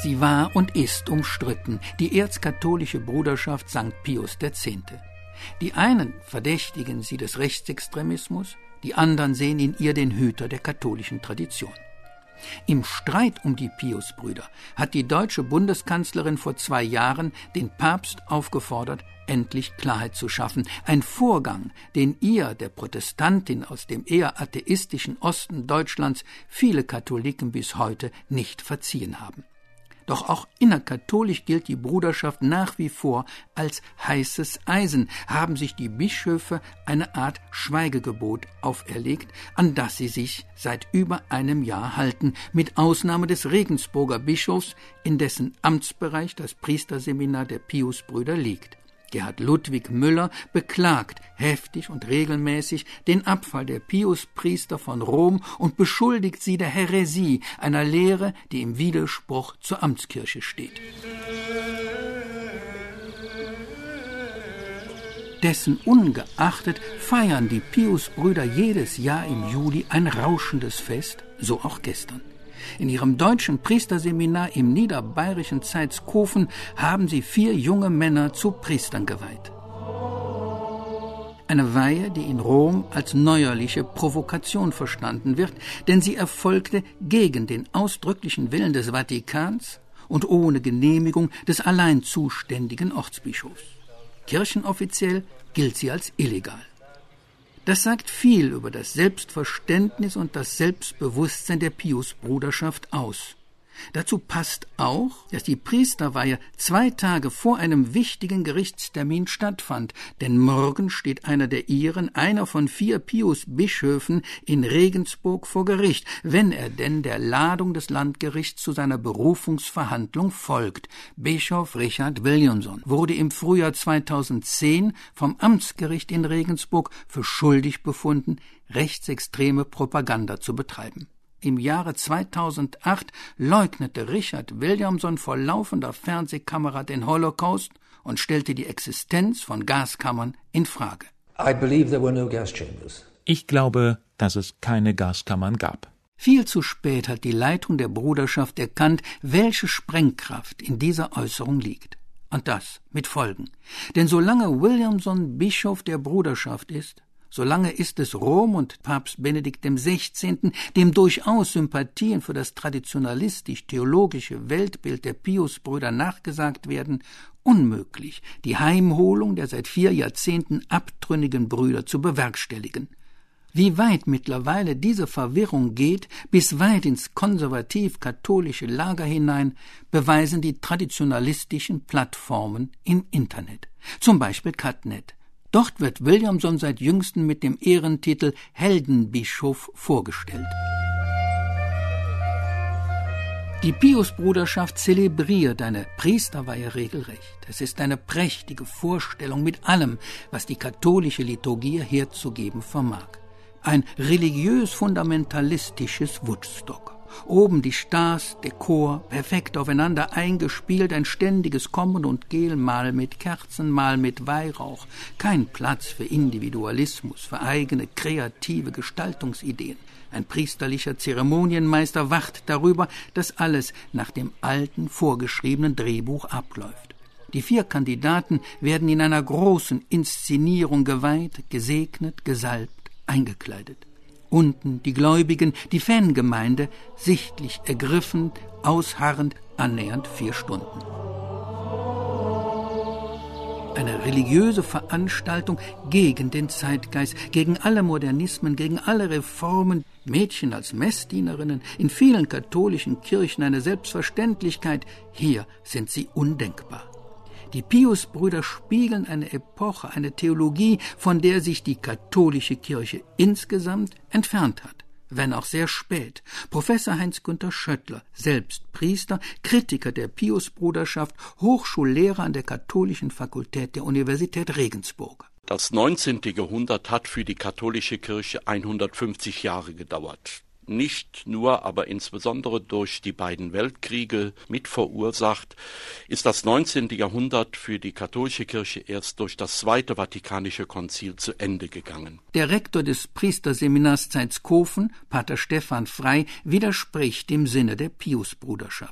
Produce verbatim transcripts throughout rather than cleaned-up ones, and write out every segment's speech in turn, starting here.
Sie war und ist umstritten, die erzkatholische Bruderschaft Sankt Pius der Zehnte. Die einen verdächtigen sie des Rechtsextremismus, die anderen sehen in ihr den Hüter der katholischen Tradition. Im Streit um die Piusbrüder hat die deutsche Bundeskanzlerin vor zwei Jahren den Papst aufgefordert, endlich Klarheit zu schaffen. Ein Vorgang, den ihr, der Protestantin aus dem eher atheistischen Osten Deutschlands, viele Katholiken bis heute nicht verziehen haben. Doch auch innerkatholisch gilt die Bruderschaft nach wie vor als heißes Eisen, haben sich die Bischöfe eine Art Schweigegebot auferlegt, an das sie sich seit über einem Jahr halten, mit Ausnahme des Regensburger Bischofs, in dessen Amtsbereich das Priesterseminar der Piusbrüder liegt. Gerhard Ludwig Müller beklagt heftig und regelmäßig den Abfall der Piuspriester von Rom und beschuldigt sie der Häresie, einer Lehre, die im Widerspruch zur Amtskirche steht. Dessen ungeachtet feiern die Piusbrüder jedes Jahr im Juli ein rauschendes Fest, so auch gestern. In ihrem deutschen Priesterseminar im niederbayerischen Zeitskofen haben sie vier junge Männer zu Priestern geweiht. Eine Weihe, die in Rom als neuerliche Provokation verstanden wird, denn sie erfolgte gegen den ausdrücklichen Willen des Vatikans und ohne Genehmigung des allein zuständigen Ortsbischofs. Kirchenoffiziell gilt sie als illegal. Das sagt viel über das Selbstverständnis und das Selbstbewusstsein der Piusbruderschaft aus. Dazu passt auch, dass die Priesterweihe zwei Tage vor einem wichtigen Gerichtstermin stattfand, denn morgen steht einer der ihren, einer von vier Pius-Bischöfen in Regensburg vor Gericht, wenn er denn der Ladung des Landgerichts zu seiner Berufungsverhandlung folgt. Bischof Richard Williamson wurde im Frühjahr zweitausendzehn vom Amtsgericht in Regensburg für schuldig befunden, rechtsextreme Propaganda zu betreiben. Im Jahre zweitausendacht leugnete Richard Williamson vor laufender Fernsehkamera den Holocaust und stellte die Existenz von Gaskammern in Frage. I believe there were no gas chambers. Ich glaube, dass es keine Gaskammern gab. Viel zu spät hat die Leitung der Bruderschaft erkannt, welche Sprengkraft in dieser Äußerung liegt. Und das mit Folgen. Denn solange Williamson Bischof der Bruderschaft ist, solange ist es Rom und Papst Benedikt der Sechzehnte, dem durchaus Sympathien für das traditionalistisch-theologische Weltbild der Piusbrüder nachgesagt werden, unmöglich, die Heimholung der seit vier Jahrzehnten abtrünnigen Brüder zu bewerkstelligen. Wie weit mittlerweile diese Verwirrung geht, bis weit ins konservativ-katholische Lager hinein, beweisen die traditionalistischen Plattformen im Internet. Zum Beispiel Catnet. Dort wird Williamson seit jüngstem mit dem Ehrentitel Heldenbischof vorgestellt. Die Piusbruderschaft zelebriert eine Priesterweihe regelrecht. Es ist eine prächtige Vorstellung mit allem, was die katholische Liturgie herzugeben vermag. Ein religiös-fundamentalistisches Woodstock. Oben die Stars, der Chor, perfekt aufeinander eingespielt, ein ständiges Kommen und Gehen, mal mit Kerzen, mal mit Weihrauch. Kein Platz für Individualismus, für eigene kreative Gestaltungsideen. Ein priesterlicher Zeremonienmeister wacht darüber, dass alles nach dem alten, vorgeschriebenen Drehbuch abläuft. Die vier Kandidaten werden in einer großen Inszenierung geweiht, gesegnet, gesalbt, eingekleidet. Unten die Gläubigen, die Fangemeinde, sichtlich ergriffen, ausharrend, annähernd vier Stunden. Eine religiöse Veranstaltung gegen den Zeitgeist, gegen alle Modernismen, gegen alle Reformen, Mädchen als Messdienerinnen, in vielen katholischen Kirchen eine Selbstverständlichkeit, hier sind sie undenkbar. Die Piusbrüder spiegeln eine Epoche, eine Theologie, von der sich die katholische Kirche insgesamt entfernt hat, wenn auch sehr spät. Professor Heinz-Günther Schöttler, selbst Priester, Kritiker der Piusbruderschaft, Hochschullehrer an der Katholischen Fakultät der Universität Regensburg. Das neunzehnte Jahrhundert hat für die katholische Kirche hundertfünfzig Jahre gedauert. Nicht nur, aber insbesondere durch die beiden Weltkriege mit verursacht, ist das neunzehnte Jahrhundert für die katholische Kirche erst durch das Zweite Vatikanische Konzil zu Ende gegangen. Der Rektor des Priesterseminars Zeitskofen, Pater Stefan Frey, widerspricht dem Sinne der Piusbruderschaft.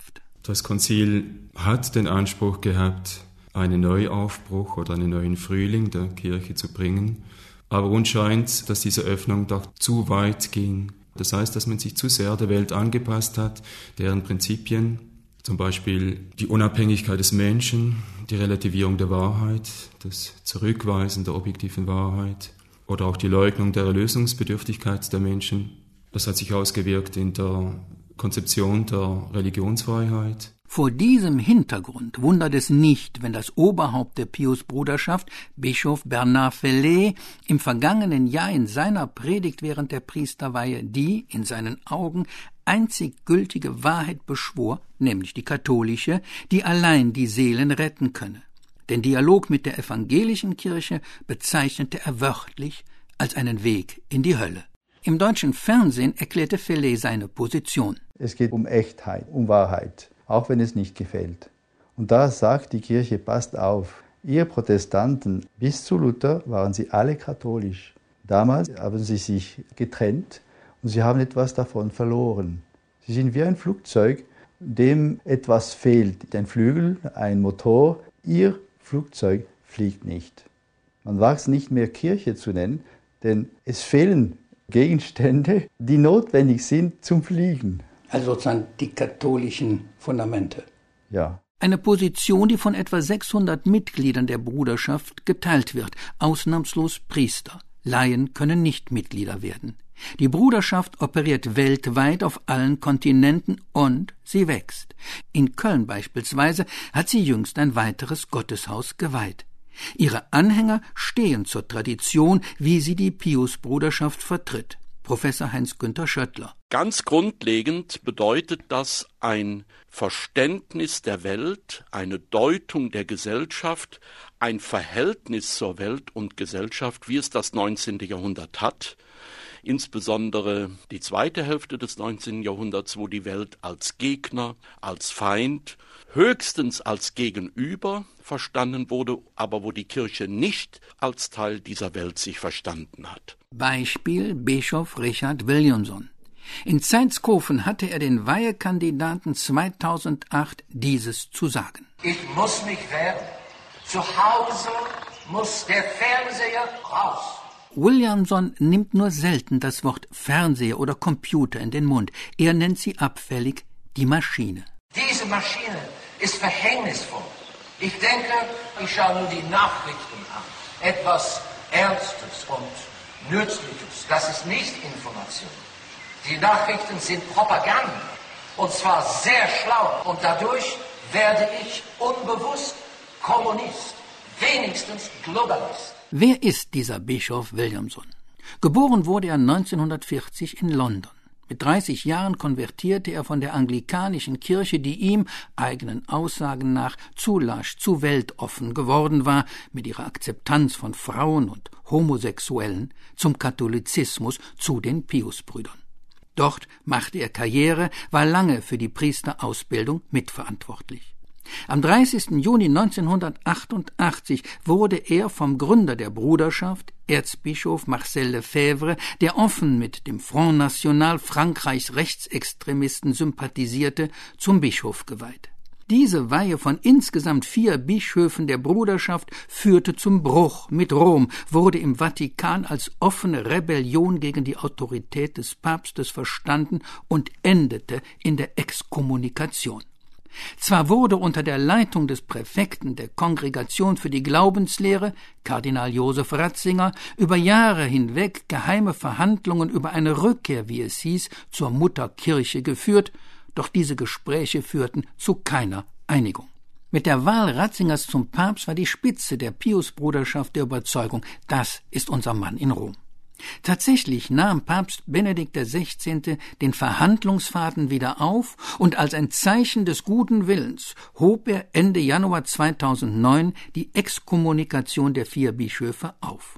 Das Konzil hat den Anspruch gehabt, einen Neuaufbruch oder einen neuen Frühling der Kirche zu bringen. Aber uns scheint, dass diese Öffnung doch zu weit ging. Das heißt, dass man sich zu sehr der Welt angepasst hat, deren Prinzipien, zum Beispiel die Unabhängigkeit des Menschen, die Relativierung der Wahrheit, das Zurückweisen der objektiven Wahrheit oder auch die Leugnung der Erlösungsbedürftigkeit der Menschen. Das hat sich ausgewirkt in der Konzeption der Religionsfreiheit. Vor diesem Hintergrund wundert es nicht, wenn das Oberhaupt der Piusbruderschaft, Bischof Bernard Fellet, im vergangenen Jahr in seiner Predigt während der Priesterweihe die, in seinen Augen, einzig gültige Wahrheit beschwor, nämlich die katholische, die allein die Seelen retten könne. Den Dialog mit der evangelischen Kirche bezeichnete er wörtlich als einen Weg in die Hölle. Im deutschen Fernsehen erklärte Fellet seine Position. Es geht um Echtheit, um Wahrheit, auch wenn es nicht gefällt. Und da sagt die Kirche, passt auf, ihr Protestanten, bis zu Luther waren sie alle katholisch. Damals haben sie sich getrennt und sie haben etwas davon verloren. Sie sind wie ein Flugzeug, dem etwas fehlt, ein Flügel, ein Motor. Ihr Flugzeug fliegt nicht. Man wagt es nicht mehr Kirche zu nennen, denn es fehlen Gegenstände, die notwendig sind zum Fliegen. Also sozusagen die katholischen Fundamente. Ja. Eine Position, die von etwa sechshundert Mitgliedern der Bruderschaft geteilt wird, ausnahmslos Priester. Laien können nicht Mitglieder werden. Die Bruderschaft operiert weltweit auf allen Kontinenten und sie wächst. In Köln beispielsweise hat sie jüngst ein weiteres Gotteshaus geweiht. Ihre Anhänger stehen zur Tradition, wie sie die Piusbruderschaft vertritt. Professor Heinz-Günther Schöttler. Ganz grundlegend bedeutet das ein Verständnis der Welt, eine Deutung der Gesellschaft, ein Verhältnis zur Welt und Gesellschaft, wie es das neunzehnte Jahrhundert hat. Insbesondere die zweite Hälfte des neunzehnten Jahrhunderts, wo die Welt als Gegner, als Feind, höchstens als Gegenüber verstanden wurde, aber wo die Kirche nicht als Teil dieser Welt sich verstanden hat. Beispiel Bischof Richard Williamson. In Zeitskofen hatte er den Weihekandidaten zweitausendacht dieses zu sagen. Ich muss mich wehren. Zu Hause muss der Fernseher raus. Williamson nimmt nur selten das Wort Fernseher oder Computer in den Mund. Er nennt sie abfällig die Maschine. Diese Maschine ist verhängnisvoll. Ich denke, ich schaue nur die Nachrichten an. Etwas Ernstes und Nützliches. Das ist nicht Information. Die Nachrichten sind Propaganda. Und zwar sehr schlau. Und dadurch werde ich unbewusst Kommunist. Wenigstens Globalist. Wer ist dieser Bischof Williamson? Geboren wurde er neunzehnhundertvierzig in London. Mit dreißig Jahren konvertierte er von der anglikanischen Kirche, die ihm, eigenen Aussagen nach, zu lasch, zu weltoffen geworden war, mit ihrer Akzeptanz von Frauen und Homosexuellen, zum Katholizismus, zu den Piusbrüdern. Dort machte er Karriere, war lange für die Priesterausbildung mitverantwortlich. Am dreißigsten Juni neunzehnhundertachtundachtzig wurde er vom Gründer der Bruderschaft, Erzbischof Marcel Lefebvre, der offen mit dem Front National Frankreichs Rechtsextremisten sympathisierte, zum Bischof geweiht. Diese Weihe von insgesamt vier Bischöfen der Bruderschaft führte zum Bruch mit Rom, wurde im Vatikan als offene Rebellion gegen die Autorität des Papstes verstanden und endete in der Exkommunikation. Zwar wurde unter der Leitung des Präfekten der Kongregation für die Glaubenslehre, Kardinal Josef Ratzinger, über Jahre hinweg geheime Verhandlungen über eine Rückkehr, wie es hieß, zur Mutterkirche geführt, doch diese Gespräche führten zu keiner Einigung. Mit der Wahl Ratzingers zum Papst war die Spitze der Piusbruderschaft der Überzeugung, das ist unser Mann in Rom. Tatsächlich nahm Papst Benedikt der Sechzehnte den Verhandlungsfaden wieder auf und als ein Zeichen des guten Willens hob er Ende Januar zweitausendneun die Exkommunikation der vier Bischöfe auf.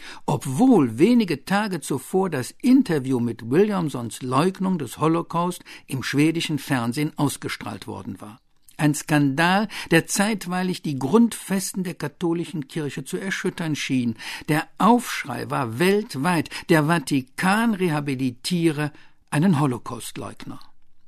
Obwohl wenige Tage zuvor das Interview mit Williamsons Leugnung des Holocaust im schwedischen Fernsehen ausgestrahlt worden war. Ein Skandal, der zeitweilig die Grundfesten der katholischen Kirche zu erschüttern schien. Der Aufschrei war weltweit, der Vatikan rehabilitiere einen Holocaustleugner.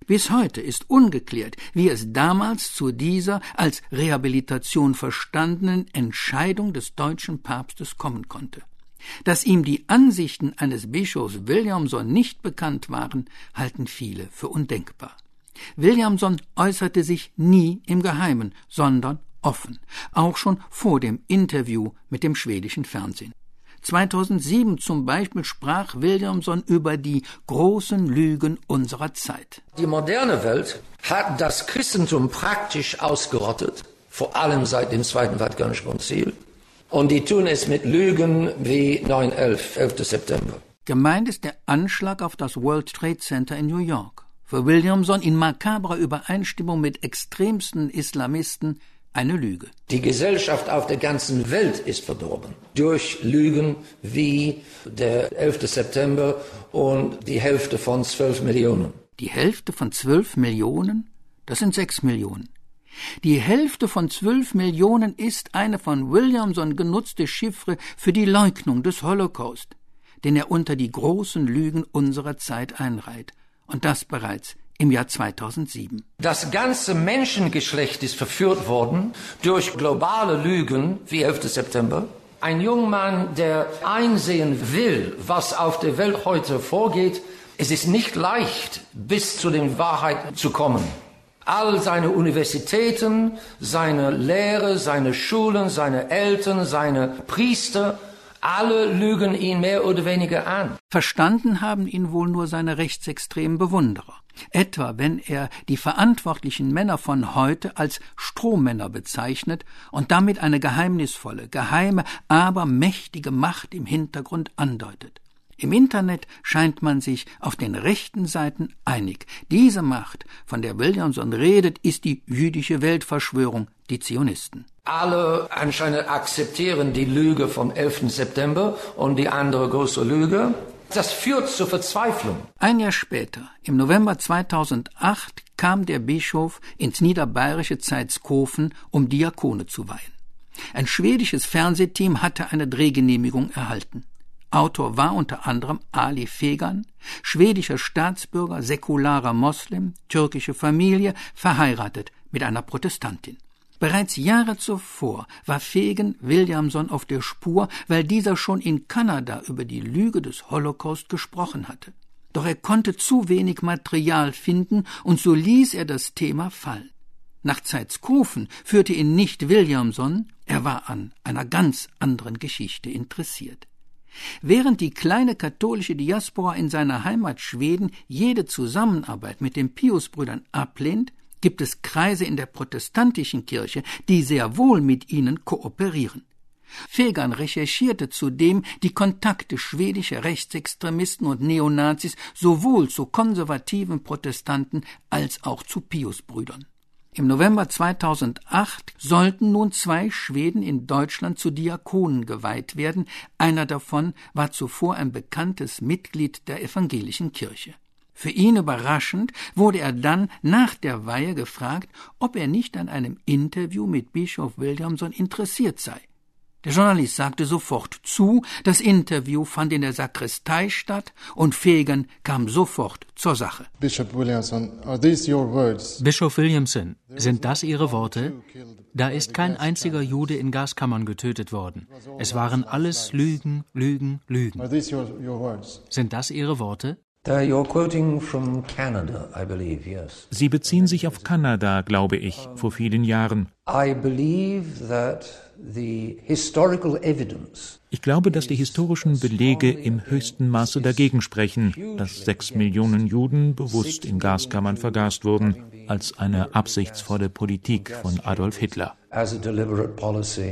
Bis heute ist ungeklärt, wie es damals zu dieser als Rehabilitation verstandenen Entscheidung des deutschen Papstes kommen konnte. Dass ihm die Ansichten eines Bischofs Williamson nicht bekannt waren, halten viele für undenkbar. Williamson äußerte sich nie im Geheimen, sondern offen, auch schon vor dem Interview mit dem schwedischen Fernsehen. zweitausendsieben zum Beispiel sprach Williamson über die großen Lügen unserer Zeit. Die moderne Welt hat das Christentum praktisch ausgerottet, vor allem seit dem Zweiten Vatikanischen Konzil. Und die tun es mit Lügen wie neun elf, elfter September. Gemeint ist der Anschlag auf das World Trade Center in New York. Für Williamson in makabrer Übereinstimmung mit extremsten Islamisten eine Lüge. Die Gesellschaft auf der ganzen Welt ist verdorben durch Lügen wie der elfter September und die Hälfte von zwölf Millionen. Die Hälfte von zwölf Millionen? Das sind sechs Millionen. Die Hälfte von zwölf Millionen ist eine von Williamson genutzte Chiffre für die Leugnung des Holocaust, den er unter die großen Lügen unserer Zeit einreiht. Und das bereits im Jahr zweitausendsieben. Das ganze Menschengeschlecht ist verführt worden durch globale Lügen wie elfter September. Ein junger Mann, der einsehen will, was auf der Welt heute vorgeht, es ist nicht leicht, bis zu den Wahrheiten zu kommen. All seine Universitäten, seine Lehre, seine Schulen, seine Eltern, seine Priester, alle lügen ihn mehr oder weniger an. Verstanden haben ihn wohl nur seine rechtsextremen Bewunderer. Etwa wenn er die verantwortlichen Männer von heute als Strohmänner bezeichnet und damit eine geheimnisvolle, geheime, aber mächtige Macht im Hintergrund andeutet. Im Internet scheint man sich auf den rechten Seiten einig. Diese Macht, von der Williamson redet, ist die jüdische Weltverschwörung, die Zionisten. Alle anscheinend akzeptieren die Lüge vom elften September und die andere große Lüge. Das führt zur Verzweiflung. Ein Jahr später, im November zweitausendacht, kam der Bischof ins niederbayerische Zeitskofen, um Diakone zu weihen. Ein schwedisches Fernsehteam hatte eine Drehgenehmigung erhalten. Autor war unter anderem Ali Fegan, schwedischer Staatsbürger, säkularer Moslem, türkische Familie, verheiratet mit einer Protestantin. Bereits Jahre zuvor war Fegan Williamson auf der Spur, weil dieser schon in Kanada über die Lüge des Holocaust gesprochen hatte. Doch er konnte zu wenig Material finden und so ließ er das Thema fallen. Nach Zeitskofen führte ihn nicht Williamson, er war an einer ganz anderen Geschichte interessiert. Während die kleine katholische Diaspora in seiner Heimat Schweden jede Zusammenarbeit mit den Piusbrüdern ablehnt, gibt es Kreise in der protestantischen Kirche, die sehr wohl mit ihnen kooperieren. Fegan recherchierte zudem die Kontakte schwedischer Rechtsextremisten und Neonazis sowohl zu konservativen Protestanten als auch zu Piusbrüdern. Im November zweitausendacht sollten nun zwei Schweden in Deutschland zu Diakonen geweiht werden. Einer davon war zuvor ein bekanntes Mitglied der evangelischen Kirche. Für ihn überraschend wurde er dann nach der Weihe gefragt, ob er nicht an einem Interview mit Bischof Williamson interessiert sei. Der Journalist sagte sofort zu, das Interview fand in der Sakristei statt und Fegan kam sofort zur Sache. Bishop Williamson, are these your words? Bischof Williamson, sind das Ihre Worte? Da ist kein einziger Jude in Gaskammern getötet worden. Es waren alles Lügen, Lügen, Lügen. Are these your, your words? Sind das Ihre Worte? You're quoting from Canada, I believe, yes. Sie beziehen sich auf Kanada, glaube ich, vor vielen Jahren. I believe that the historical evidence. Ich glaube, dass die historischen Belege im höchsten Maße dagegen sprechen, dass sechs Millionen Juden bewusst in Gaskammern vergast wurden, als eine absichtsvolle Politik von Adolf Hitler. As a deliberate policy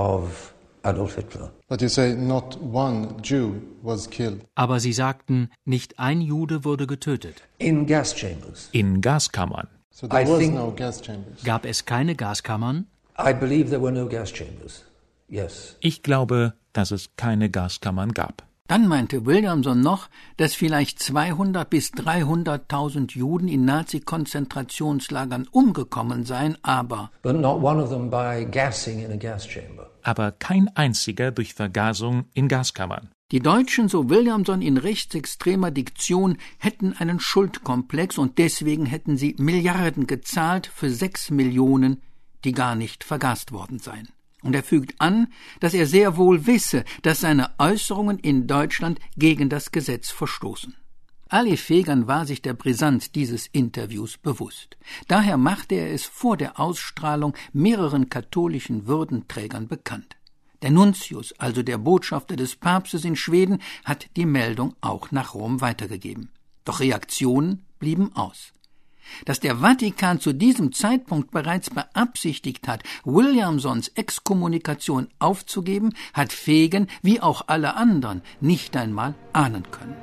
of Adolf Hitler. But you say not one Jew was killed. Aber Sie sagten, nicht ein Jude wurde getötet. In gas chambers. In Gaskammern. So there I was think- no gas chambers. Gab es keine Gaskammern? I believe there were no gas chambers. Yes. Ich glaube, dass es keine Gaskammern gab. Dann meinte Williamson noch, dass vielleicht zweihundert bis dreihunderttausend Juden in Nazi-Konzentrationslagern umgekommen seien, aber But not one of them by gassing in a gas chamber. Aber kein einziger durch Vergasung in Gaskammern. Die Deutschen, so Williamson in rechtsextremer Diktion, hätten einen Schuldkomplex und deswegen hätten sie Milliarden gezahlt für sechs Millionen, die gar nicht vergast worden seien. Und er fügt an, dass er sehr wohl wisse, dass seine Äußerungen in Deutschland gegen das Gesetz verstoßen. Ali Fegan war sich der Brisanz dieses Interviews bewusst. Daher machte er es vor der Ausstrahlung mehreren katholischen Würdenträgern bekannt. Der Nuntius, also der Botschafter des Papstes in Schweden, hat die Meldung auch nach Rom weitergegeben. Doch Reaktionen blieben aus. Dass der Vatikan zu diesem Zeitpunkt bereits beabsichtigt hat, Williamsons Exkommunikation aufzugeben, hat Fegan, wie auch alle anderen, nicht einmal ahnen können.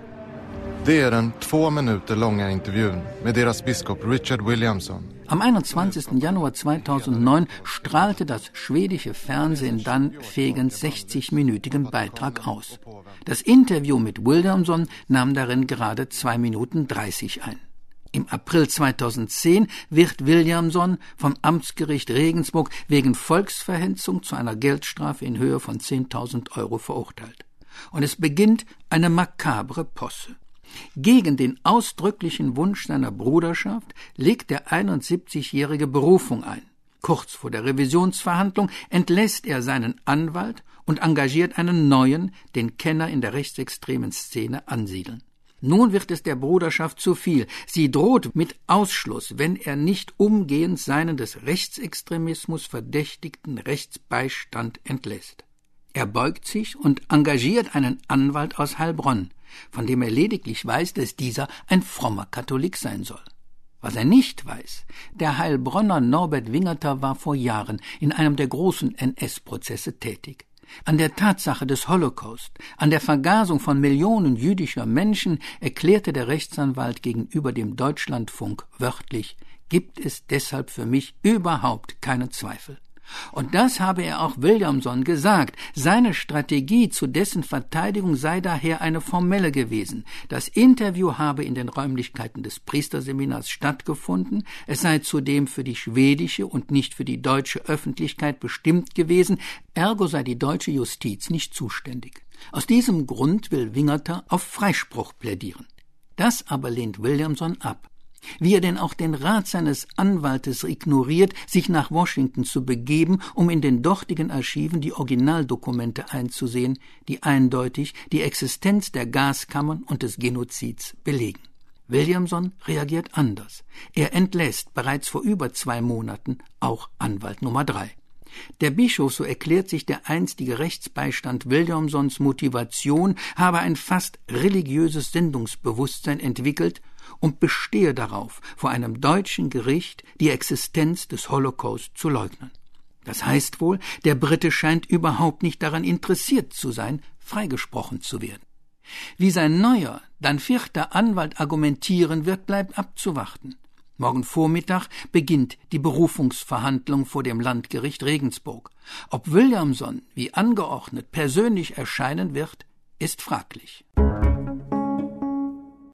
Det är den två minuter långa intervjun med deras biskop Richard Williamson. Am einundzwanzigsten Januar zweitausendneun strahlte das schwedische Fernsehen dann Fegans sechzigminütigen Beitrag aus. Das Interview mit Williamson nahm darin gerade zwei Minuten dreißig ein. Im April zweitausendzehn wird Williamson vom Amtsgericht Regensburg wegen Volksverhetzung zu einer Geldstrafe in Höhe von zehntausend Euro verurteilt. Und es beginnt eine makabre Posse. Gegen den ausdrücklichen Wunsch seiner Bruderschaft legt der einundsiebzigjährige Berufung ein. Kurz vor der Revisionsverhandlung entlässt er seinen Anwalt und engagiert einen neuen, den Kenner in der rechtsextremen Szene ansiedeln. Nun wird es der Bruderschaft zu viel. Sie droht mit Ausschluss, wenn er nicht umgehend seinen des Rechtsextremismus verdächtigten Rechtsbeistand entlässt. Er beugt sich und engagiert einen Anwalt aus Heilbronn, von dem er lediglich weiß, dass dieser ein frommer Katholik sein soll. Was er nicht weiß, der Heilbronner Norbert Wingerter war vor Jahren in einem der großen N S-Prozesse tätig. An der Tatsache des Holocaust, an der Vergasung von Millionen jüdischer Menschen erklärte der Rechtsanwalt gegenüber dem Deutschlandfunk wörtlich: Gibt es deshalb für mich überhaupt keine Zweifel. Und das habe er auch Williamson gesagt. Seine Strategie zu dessen Verteidigung sei daher eine formelle gewesen. Das Interview habe in den Räumlichkeiten des Priesterseminars stattgefunden. Es sei zudem für die schwedische und nicht für die deutsche Öffentlichkeit bestimmt gewesen. Ergo sei die deutsche Justiz nicht zuständig. Aus diesem Grund will Wingerter auf Freispruch plädieren. Das aber lehnt Williamson ab. Wie er denn auch den Rat seines Anwaltes ignoriert, sich nach Washington zu begeben, um in den dortigen Archiven die Originaldokumente einzusehen, die eindeutig die Existenz der Gaskammern und des Genozids belegen. Williamson reagiert anders. Er entlässt bereits vor über zwei Monaten auch Anwalt Nummer drei. Der Bischof, so erklärt sich der einstige Rechtsbeistand Williamsons Motivation, habe ein fast religiöses Sendungsbewusstsein entwickelt und bestehe darauf, vor einem deutschen Gericht die Existenz des Holocaust zu leugnen. Das heißt wohl, der Brite scheint überhaupt nicht daran interessiert zu sein, freigesprochen zu werden. Wie sein neuer, dann vierter Anwalt argumentieren wird, bleibt abzuwarten. Morgen Vormittag beginnt die Berufungsverhandlung vor dem Landgericht Regensburg. Ob Williamson, wie angeordnet, persönlich erscheinen wird, ist fraglich.